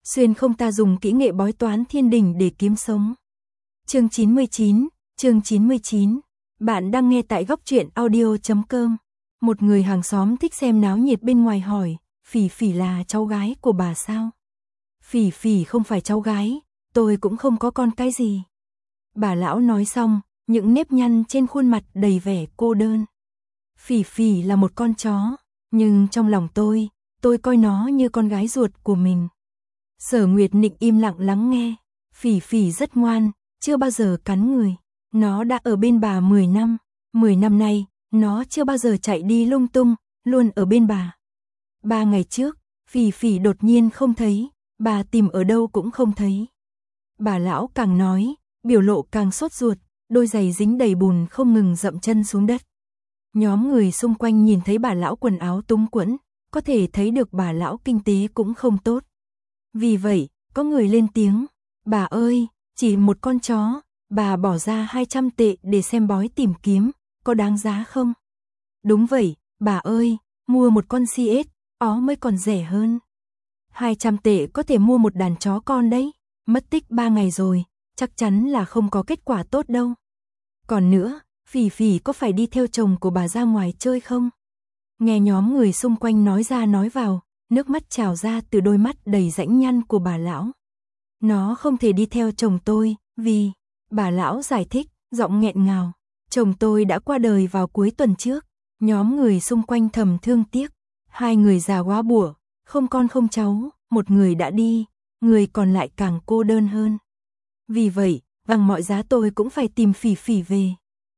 xuyên không ta dùng kỹ nghệ bói toán thiên đình để kiếm sống. Chương 99. Bạn đang nghe tại góc truyện audio.com. Một người hàng xóm thích xem náo nhiệt bên ngoài hỏi, Phỉ Phỉ là cháu gái của bà sao? Phỉ Phỉ không phải cháu gái, tôi cũng không có con cái gì. Bà lão nói xong, những nếp nhăn trên khuôn mặt đầy vẻ cô đơn. Phỉ Phỉ là một con chó, nhưng trong lòng tôi coi nó như con gái ruột của mình. Sở Nguyệt Nịnh im lặng lắng nghe, Phỉ Phỉ rất ngoan, chưa bao giờ cắn người. Nó đã ở bên bà 10 năm, 10 năm nay, nó chưa bao giờ chạy đi lung tung, luôn ở bên bà. 3 ngày trước, Phỉ Phỉ đột nhiên không thấy, bà tìm ở đâu cũng không thấy. Bà lão càng nói, biểu lộ càng sốt ruột, đôi giày dính đầy bùn không ngừng dậm chân xuống đất. Nhóm người xung quanh nhìn thấy bà lão quần áo túng quẫn, có thể thấy được bà lão kinh tế cũng không tốt. Vì vậy, có người lên tiếng, bà ơi, chỉ một con chó, bà bỏ ra 200 tệ để xem bói tìm kiếm, có đáng giá không? Đúng vậy, bà ơi, mua một con CS, ó mới còn rẻ hơn. 200 tệ có thể mua một đàn chó con đấy, mất tích 3 ngày rồi, chắc chắn là không có kết quả tốt đâu. Còn nữa, Phỉ Phỉ có phải đi theo chồng của bà ra ngoài chơi không? Nghe nhóm người xung quanh nói ra nói vào, nước mắt trào ra từ đôi mắt đầy rãnh nhăn của bà lão. Nó không thể đi theo chồng tôi, vì... Bà lão giải thích, giọng nghẹn ngào. Chồng tôi đã qua đời vào cuối tuần trước. Nhóm người xung quanh thầm thương tiếc. 2 người già quá bủa, không con không cháu, một người đã đi, người còn lại càng cô đơn hơn. Vì vậy, bằng mọi giá tôi cũng phải tìm Phỉ Phỉ về.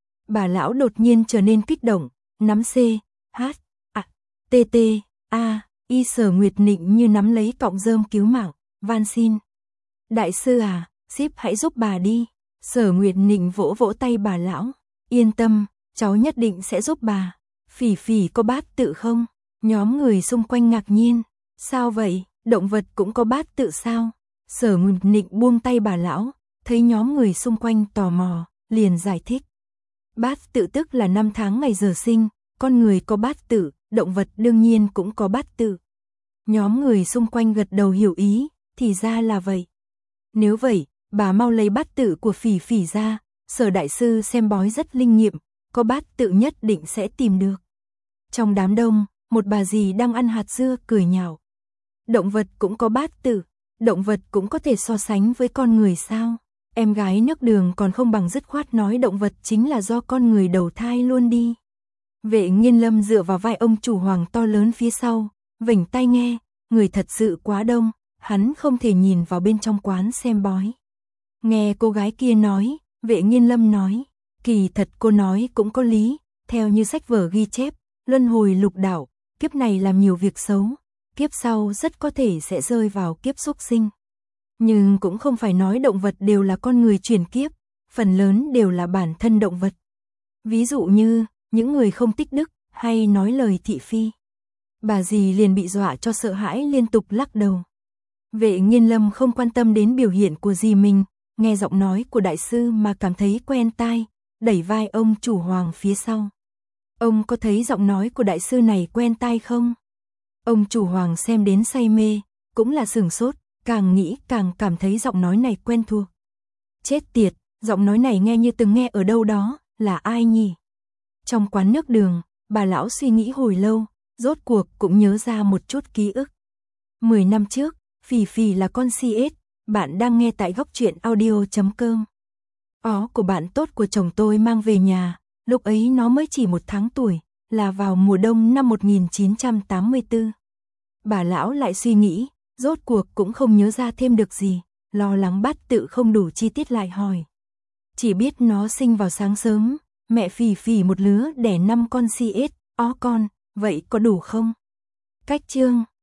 Bà lão đột nhiên trở nên kích động, nắm C, H, A, T, T, A, Y. Sở Nguyệt Nịnh như nắm lấy cọng rơm cứu mạng, van xin. Đại sư à, ship hãy giúp bà đi. Sở Nguyệt Nịnh vỗ vỗ tay bà lão. Yên tâm, cháu nhất định sẽ giúp bà. Phỉ Phỉ có bát tự không? Nhóm người xung quanh ngạc nhiên. Sao vậy, động vật cũng có bát tự sao? Sở Nguyệt Nịnh buông tay bà lão, thấy nhóm người xung quanh tò mò, liền giải thích. Bát tự tức là năm tháng ngày giờ sinh, con người có bát tự, động vật đương nhiên cũng có bát tự. Nhóm người xung quanh gật đầu hiểu ý, thì ra là vậy. Nếu vậy, bà mau lấy bát tự của Phỉ Phỉ ra, Sở đại sư xem bói rất linh nghiệm, có bát tự nhất định sẽ tìm được. Trong đám đông, một bà dì đang ăn hạt dưa cười nhạo. Động vật cũng có bát tự, động vật cũng có thể so sánh với con người sao? Em gái nước Đường còn không bằng dứt khoát nói động vật chính là do con người đầu thai luôn đi. Vệ Nghiên Lâm dựa vào vai ông chủ hoàng to lớn phía sau, vểnh tai nghe, người thật sự quá đông, hắn không thể nhìn vào bên trong quán xem bói. Nghe cô gái kia nói, Vệ Nghiên Lâm nói, kỳ thật cô nói cũng có lý, theo như sách vở ghi chép, luân hồi lục đạo, kiếp này làm nhiều việc xấu, kiếp sau rất có thể sẽ rơi vào kiếp súc sinh. Nhưng cũng không phải nói động vật đều là con người chuyển kiếp, phần lớn đều là bản thân động vật. Ví dụ như, những người không tích đức, hay nói lời thị phi. Bà dì liền bị dọa cho sợ hãi liên tục lắc đầu. Vệ Nghiên Lâm không quan tâm đến biểu hiện của dì mình, nghe giọng nói của đại sư mà cảm thấy quen tai, đẩy vai ông chủ hoàng phía sau. Ông có thấy giọng nói của đại sư này quen tai không? Ông chủ hoàng xem đến say mê, cũng là sửng sốt, càng nghĩ càng cảm thấy giọng nói này quen thuộc. Chết tiệt, giọng nói này nghe như từng nghe ở đâu đó, là ai nhỉ? Trong quán nước Đường, bà lão suy nghĩ hồi lâu, rốt cuộc cũng nhớ ra một chút ký ức. 10 năm trước, Phỉ Phỉ là con CS, bạn đang nghe tại góc truyện audio.com. Ó của bạn tốt của chồng tôi mang về nhà, lúc ấy nó mới chỉ 1 tháng tuổi, là vào mùa đông năm 1984. Bà lão lại suy nghĩ, rốt cuộc cũng không nhớ ra thêm được gì, lo lắng bát tự không đủ chi tiết lại hỏi. Chỉ biết nó sinh vào sáng sớm, mẹ Phỉ Phỉ một lứa đẻ 5 con CS, ó con, vậy có đủ không? Cách chương